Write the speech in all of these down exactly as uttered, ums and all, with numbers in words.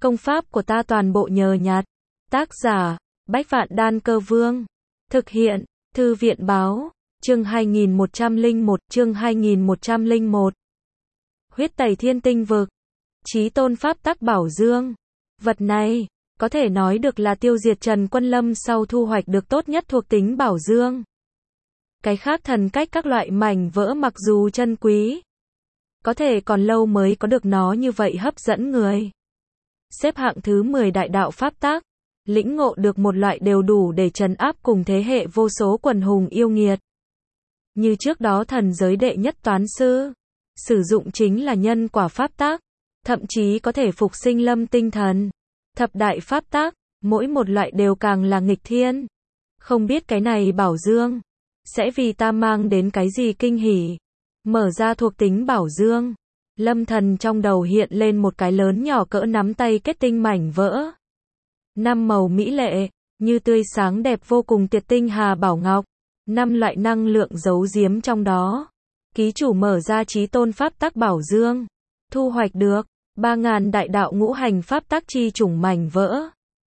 Công pháp của ta toàn bộ nhờ nhặt. Tác giả, Bách Vạn Đan Cơ Vương. Thực hiện, Thư viện Báo. Chương hai nghìn một trăm lẻ một, chương hai nghìn một trăm lẻ một. Huyết tẩy thiên tinh vực. Chí tôn pháp tắc bảo dương. Vật này, có thể nói được là tiêu diệt Trần Quân Lâm sau thu hoạch được tốt nhất thuộc tính bảo dương. Cái khác thần cách các loại mảnh vỡ mặc dù chân quý, có thể còn lâu mới có được nó như vậy hấp dẫn người. Xếp hạng thứ mười đại đạo pháp tắc, lĩnh ngộ được một loại đều đủ để trấn áp cùng thế hệ vô số quần hùng yêu nghiệt. Như trước đó thần giới đệ nhất toán sư, sử dụng chính là nhân quả pháp tắc, thậm chí có thể phục sinh lâm tinh thần. Thập đại pháp tắc, mỗi một loại đều càng là nghịch thiên. Không biết cái này bảo dương sẽ vì ta mang đến cái gì kinh hỉ. Mở ra thuộc tính bảo dương, Lâm Thần trong đầu hiện lên một cái lớn nhỏ cỡ nắm tay kết tinh mảnh vỡ. Năm màu mỹ lệ, như tươi sáng đẹp vô cùng tiệt tinh hà bảo ngọc, năm loại năng lượng giấu giếm trong đó. Ký chủ mở ra chí tôn pháp tắc bảo dương, thu hoạch được ba ngàn đại đạo ngũ hành pháp tắc chi chủng mảnh vỡ.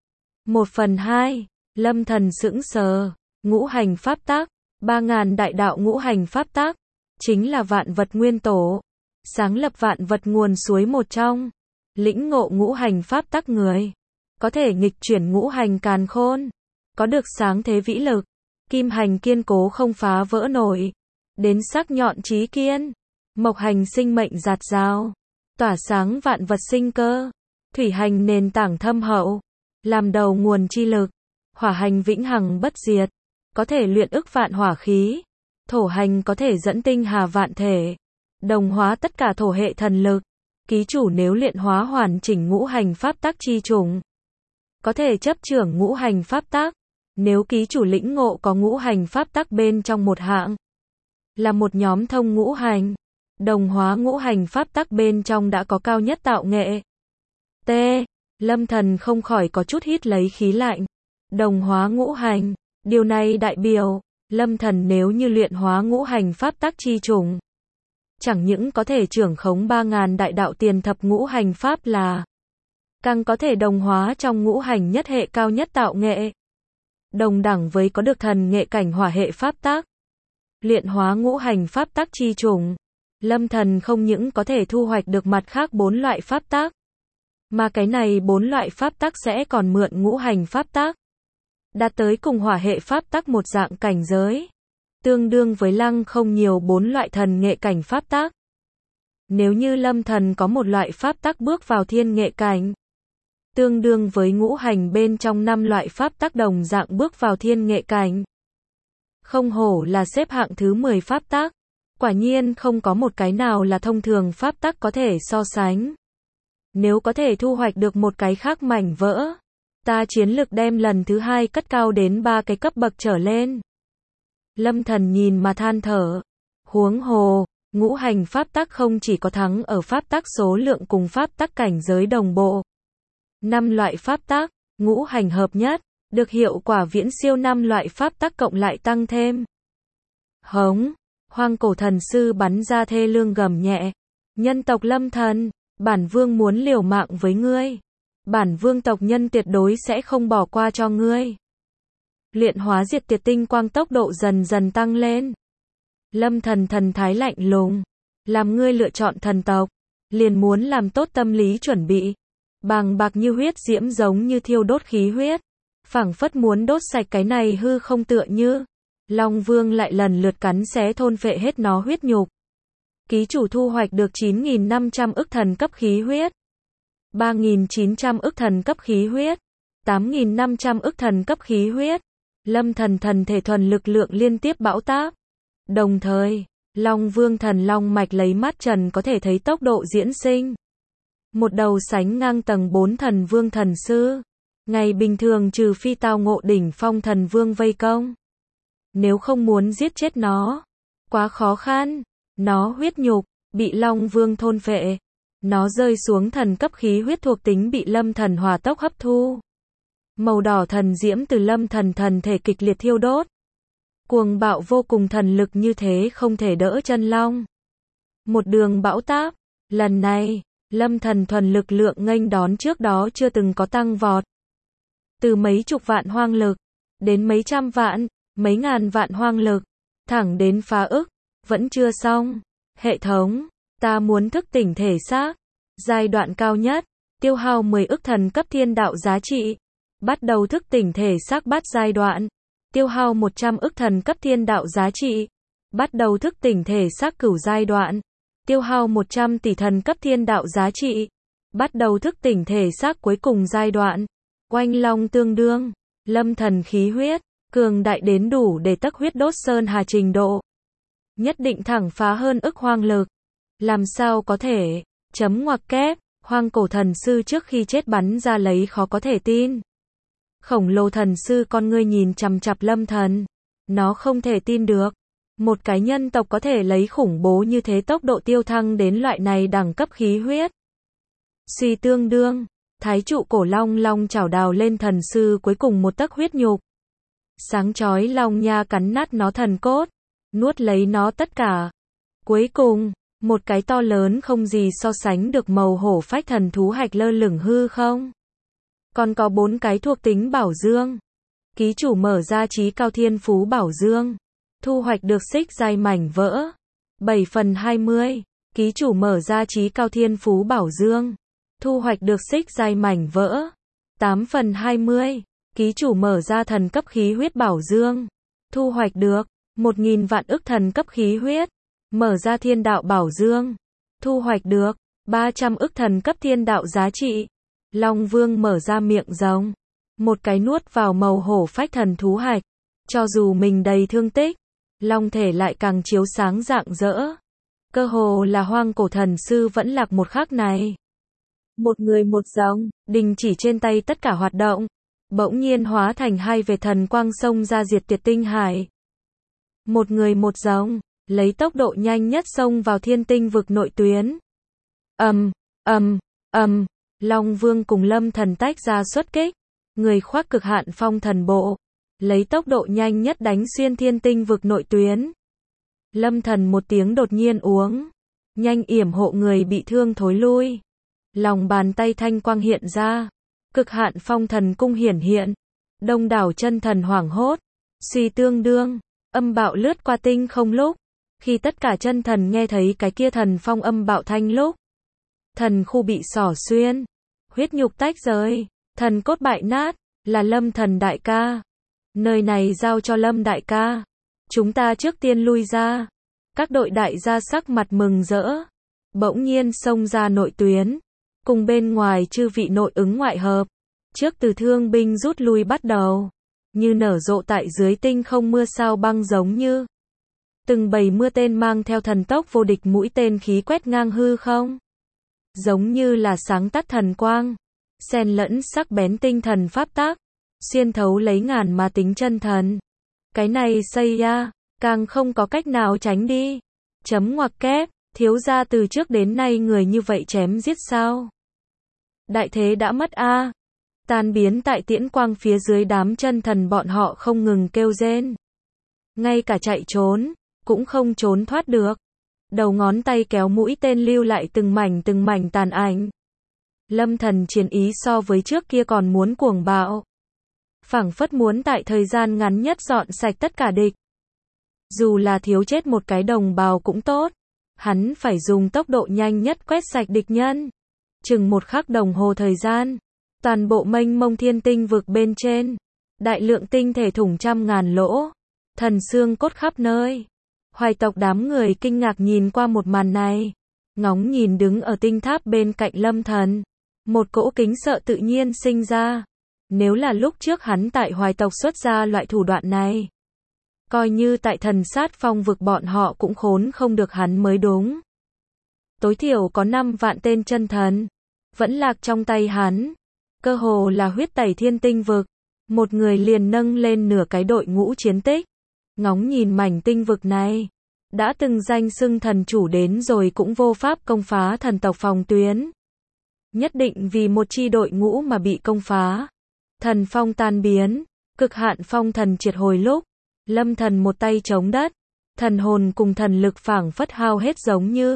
Một phần hai, Lâm Thần sững sờ, ngũ hành pháp tắc, ba ngàn đại đạo ngũ hành pháp tắc, chính là vạn vật nguyên tổ, sáng lập vạn vật nguồn suối một trong. Lĩnh ngộ ngũ hành pháp tắc người, có thể nghịch chuyển ngũ hành càn khôn, có được sáng thế vĩ lực, kim hành kiên cố không phá vỡ nổi, đến sắc nhọn chí kiên, mộc hành sinh mệnh dạt dào, tỏa sáng vạn vật sinh cơ, thủy hành nền tảng thâm hậu, làm đầu nguồn chi lực, hỏa hành vĩnh hằng bất diệt, có thể luyện ức vạn hỏa khí, thổ hành có thể dẫn tinh hà vạn thể, đồng hóa tất cả thổ hệ thần lực. Ký chủ nếu luyện hóa hoàn chỉnh ngũ hành pháp tắc chi chủng, có thể chấp trưởng ngũ hành pháp tắc. Nếu ký chủ lĩnh ngộ có ngũ hành pháp tắc bên trong một hạng, là một nhóm thông ngũ hành, đồng hóa ngũ hành pháp tắc bên trong đã có cao nhất tạo nghệ. T. Lâm Thần không khỏi có chút hít lấy khí lạnh. Đồng hóa ngũ hành, điều này đại biểu, Lâm Thần nếu như luyện hóa ngũ hành pháp tắc chi chủng, chẳng những có thể trưởng khống ba ngàn đại đạo tiền thập ngũ hành pháp là, càng có thể đồng hóa trong ngũ hành nhất hệ cao nhất tạo nghệ. Đồng đẳng với có được thần nghệ cảnh hỏa hệ pháp tắc. Luyện hóa ngũ hành pháp tắc chi chủng, Lâm Thần không những có thể thu hoạch được mặt khác bốn loại pháp tắc, mà cái này bốn loại pháp tắc sẽ còn mượn ngũ hành pháp tắc, đạt tới cùng hỏa hệ pháp tắc một dạng cảnh giới, tương đương với lăng không nhiều bốn loại thần nghệ cảnh pháp tắc. Nếu như Lâm Thần có một loại pháp tắc bước vào thiên nghệ cảnh, tương đương với ngũ hành bên trong năm loại pháp tắc đồng dạng bước vào thiên nghệ cảnh. Không hổ là xếp hạng thứ mười pháp tắc, quả nhiên không có một cái nào là thông thường pháp tắc có thể so sánh. Nếu có thể thu hoạch được một cái khác mảnh vỡ, ta chiến lực đem lần thứ hai cất cao đến ba cái cấp bậc trở lên. Lâm Thần nhìn mà than thở. Huống hồ, ngũ hành pháp tắc không chỉ có thắng ở pháp tắc số lượng cùng pháp tắc cảnh giới đồng bộ. Năm loại pháp tắc, ngũ hành hợp nhất, được hiệu quả viễn siêu năm loại pháp tắc cộng lại tăng thêm. Hống, hoang cổ thần sư bắn ra thê lương gầm nhẹ. Nhân tộc Lâm Thần, bản vương muốn liều mạng với ngươi. Bản vương tộc nhân tuyệt đối sẽ không bỏ qua cho ngươi. Luyện hóa diệt tiệt tinh quang tốc độ dần dần tăng lên. Lâm Thần thần thái lạnh lùng. Làm ngươi lựa chọn thần tộc, liền muốn làm tốt tâm lý chuẩn bị. Bàng bạc như huyết diễm giống như thiêu đốt khí huyết, phảng phất muốn đốt sạch cái này hư không tựa như. Long Vương lại lần lượt cắn xé thôn phệ hết nó huyết nhục. Ký chủ thu hoạch được chín nghìn năm trăm ức thần cấp khí huyết, ba nghìn chín trăm ức thần cấp khí huyết, tám nghìn năm trăm ức thần cấp khí huyết. Lâm Thần thần thể thuần lực lượng liên tiếp bão táp. Đồng thời, Long Vương thần long mạch lấy mắt trần có thể thấy tốc độ diễn sinh. Một đầu sánh ngang tầng bốn thần vương thần sư. Ngày bình thường trừ phi tao ngộ đỉnh phong thần vương vây công, nếu không muốn giết chết nó, quá khó khăn. Nó huyết nhục, bị Long Vương thôn phệ. Nó rơi xuống thần cấp khí huyết thuộc tính bị Lâm Thần hỏa tốc hấp thu. Màu đỏ thần diễm từ Lâm Thần thần thể kịch liệt thiêu đốt. Cuồng bạo vô cùng thần lực như thế không thể đỡ chân long. Một đường bão táp. Lần này, Lâm Thần thuần lực lượng nghênh đón trước đó chưa từng có tăng vọt. Từ mấy chục vạn hoang lực, đến mấy trăm vạn, mấy ngàn vạn hoang lực, thẳng đến phá ức, vẫn chưa xong. Hệ thống, ta muốn thức tỉnh thể xác. Giai đoạn cao nhất, tiêu hao mười ức thần cấp thiên đạo giá trị. Bắt đầu thức tỉnh thể xác bát giai đoạn, tiêu hao một trăm ức thần cấp thiên đạo giá trị. Bắt đầu thức tỉnh thể xác cửu giai đoạn, tiêu hao một trăm tỷ thần cấp thiên đạo giá trị. Bắt đầu thức tỉnh thể xác cuối cùng giai đoạn, oanh long tương đương, Lâm Thần khí huyết, cường đại đến đủ để tấc huyết đốt sơn hà trình độ. Nhất định thẳng phá hơn ức hoang lực. Làm sao có thể, chấm ngoặc kép, hoang cổ thần sư trước khi chết bắn ra lấy khó có thể tin. Khổng lồ thần sư con ngươi nhìn chằm chằm Lâm Thần. Nó không thể tin được. Một cái nhân tộc có thể lấy khủng bố như thế tốc độ tiêu thăng đến loại này đẳng cấp khí huyết. Suy tương đương, thái trụ cổ long long chảo đào lên thần sư cuối cùng một tấc huyết nhục. Sáng chói long nha cắn nát nó thần cốt, nuốt lấy nó tất cả. Cuối cùng, một cái to lớn không gì so sánh được màu hổ phách thần thú hạch lơ lửng hư không. Còn có bốn cái thuộc tính bảo dương. Ký chủ mở ra trí cao thiên phú bảo dương. Thu hoạch được xích giai mảnh vỡ. bảy phần hai mươi. Ký chủ mở ra trí cao thiên phú bảo dương. Thu hoạch được xích giai mảnh vỡ. tám phần hai mươi. Ký chủ mở ra thần cấp khí huyết bảo dương. Thu hoạch được một nghìn vạn ức thần cấp khí huyết. Mở ra thiên đạo bảo dương. Thu hoạch được ba trăm ức thần cấp thiên đạo giá trị. Long Vương mở ra miệng rồng. Một cái nuốt vào màu hổ phách thần thú hạch. Cho dù mình đầy thương tích, long thể lại càng chiếu sáng rạng rỡ. Cơ hồ là hoang cổ thần sư vẫn lạc một khắc này. Một người một rồng, đình chỉ trên tay tất cả hoạt động. Bỗng nhiên hóa thành hai vệt thần quang xông ra diệt tuyệt tinh hải. Một người một rồng, lấy tốc độ nhanh nhất xông vào thiên tinh vực nội tuyến. Ầm, ầm, ầm, Long Vương cùng Lâm Thần tách ra xuất kích. Người khoác cực hạn phong thần bộ, lấy tốc độ nhanh nhất đánh xuyên thiên tinh vực nội tuyến. Lâm Thần một tiếng đột nhiên uống, nhanh yểm hộ người bị thương thối lui. Lòng bàn tay thanh quang hiện ra, cực hạn phong thần cung hiển hiện. Đông đảo chân thần hoảng hốt, suy tương đương, âm bạo lướt qua tinh không lúc. Khi tất cả chân thần nghe thấy cái kia thần phong âm bạo thanh lúc, thần khu bị xỏ xuyên, huyết nhục tách rời, thần cốt bại nát, là Lâm Thần đại ca. Nơi này giao cho Lâm đại ca. Chúng ta trước tiên lui ra. Các đội đại gia sắc mặt mừng rỡ. Bỗng nhiên xông ra nội tuyến. Cùng bên ngoài chư vị nội ứng ngoại hợp. Trước từ thương binh rút lui bắt đầu. Như nở rộ tại dưới tinh không mưa sao băng giống như. Từng bầy mưa tên mang theo thần tốc vô địch mũi tên khí quét ngang hư không. Giống như là sáng tắt thần quang. Xen lẫn sắc bén tinh thần pháp tác. Xuyên thấu lấy ngàn ma tính chân thần. Cái này xây ya, càng không có cách nào tránh đi. Chấm ngoặc kép, thiếu gia từ trước đến nay người như vậy chém giết sao? Đại thế đã mất a. Tan biến tại tiễn quang phía dưới đám chân thần bọn họ không ngừng kêu rên. Ngay cả chạy trốn, cũng không trốn thoát được. Đầu ngón tay kéo mũi tên lưu lại từng mảnh từng mảnh tàn ảnh. Lâm Thần chiến ý so với trước kia còn muốn cuồng bạo. Phảng phất muốn tại thời gian ngắn nhất dọn sạch tất cả địch. Dù là thiếu chết một cái đồng bào cũng tốt. Hắn phải dùng tốc độ nhanh nhất quét sạch địch nhân. Chừng một khắc đồng hồ thời gian. Toàn bộ mênh mông thiên tinh vực bên trên. Đại lượng tinh thể thủng trăm ngàn lỗ. Thần xương cốt khắp nơi. Hoài tộc đám người kinh ngạc nhìn qua một màn này. Ngóng nhìn đứng ở tinh tháp bên cạnh Lâm Thần. Một cỗ kính sợ tự nhiên sinh ra. Nếu là lúc trước hắn tại hoài tộc xuất ra loại thủ đoạn này. Coi như tại thần sát phong vực bọn họ cũng khốn không được hắn mới đúng. Tối thiểu có năm vạn tên chân thần. Vẫn lạc trong tay hắn. Cơ hồ là huyết tẩy thiên tinh vực. Một người liền nâng lên nửa cái đội ngũ chiến tích. Ngóng nhìn mảnh tinh vực này. Đã từng danh xưng thần chủ đến rồi cũng vô pháp công phá thần tộc phòng tuyến. Nhất định vì một chi đội ngũ mà bị công phá. Thần phong tan biến. Cực hạn phong thần triệt hồi lúc. Lâm Thần một tay chống đất. Thần hồn cùng thần lực phảng phất hao hết giống như.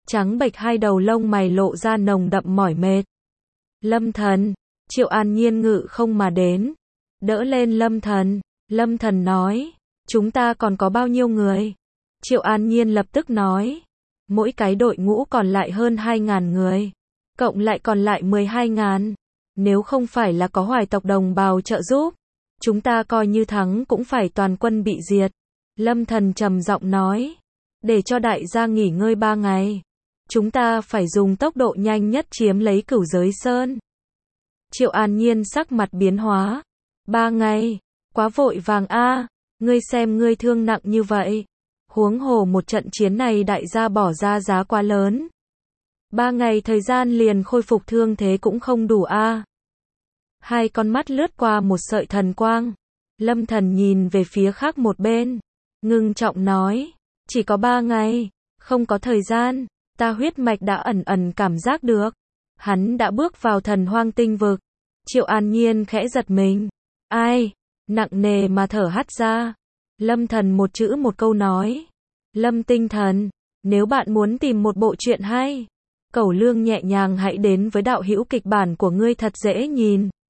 trắng bệch hai đầu lông mày lộ ra nồng đậm mỏi mệt. Lâm Thần, Triệu An Nhiên ngự không mà đến, đỡ lên Lâm Thần. Lâm Thần nói, chúng ta còn có bao nhiêu người? Triệu An Nhiên lập tức nói, mỗi cái đội ngũ còn lại hơn hai ngàn người, cộng lại còn lại mười hai ngàn. Nếu không phải là có Hoài tộc đồng bào trợ giúp, chúng ta coi như thắng cũng phải toàn quân bị diệt. Lâm Thần trầm giọng nói, để cho đại gia nghỉ ngơi ba ngày, chúng ta phải dùng tốc độ nhanh nhất chiếm lấy Cửu Giới Sơn. Triệu An Nhiên sắc mặt biến hóa, ba ngày, quá vội vàng a, ngươi xem ngươi thương nặng như vậy, huống hồ một trận chiến này đại gia bỏ ra giá quá lớn. Ba ngày thời gian liền khôi phục thương thế cũng không đủ a. Hai con mắt lướt qua một sợi thần quang, Lâm Thần nhìn về phía khác một bên, ngưng trọng nói, chỉ có ba ngày, không có thời gian, ta huyết mạch đã ẩn ẩn cảm giác được. Hắn đã bước vào thần hoang tinh vực. Triệu An Nhiên khẽ giật mình. Ai? Nặng nề mà thở hắt ra. Lâm Thần một chữ một câu nói. Lâm Tinh Thần, nếu bạn muốn tìm một bộ truyện hay, Cẩu Lương nhẹ nhàng hãy đến với đạo hữu kịch bản của ngươi thật dễ nhìn.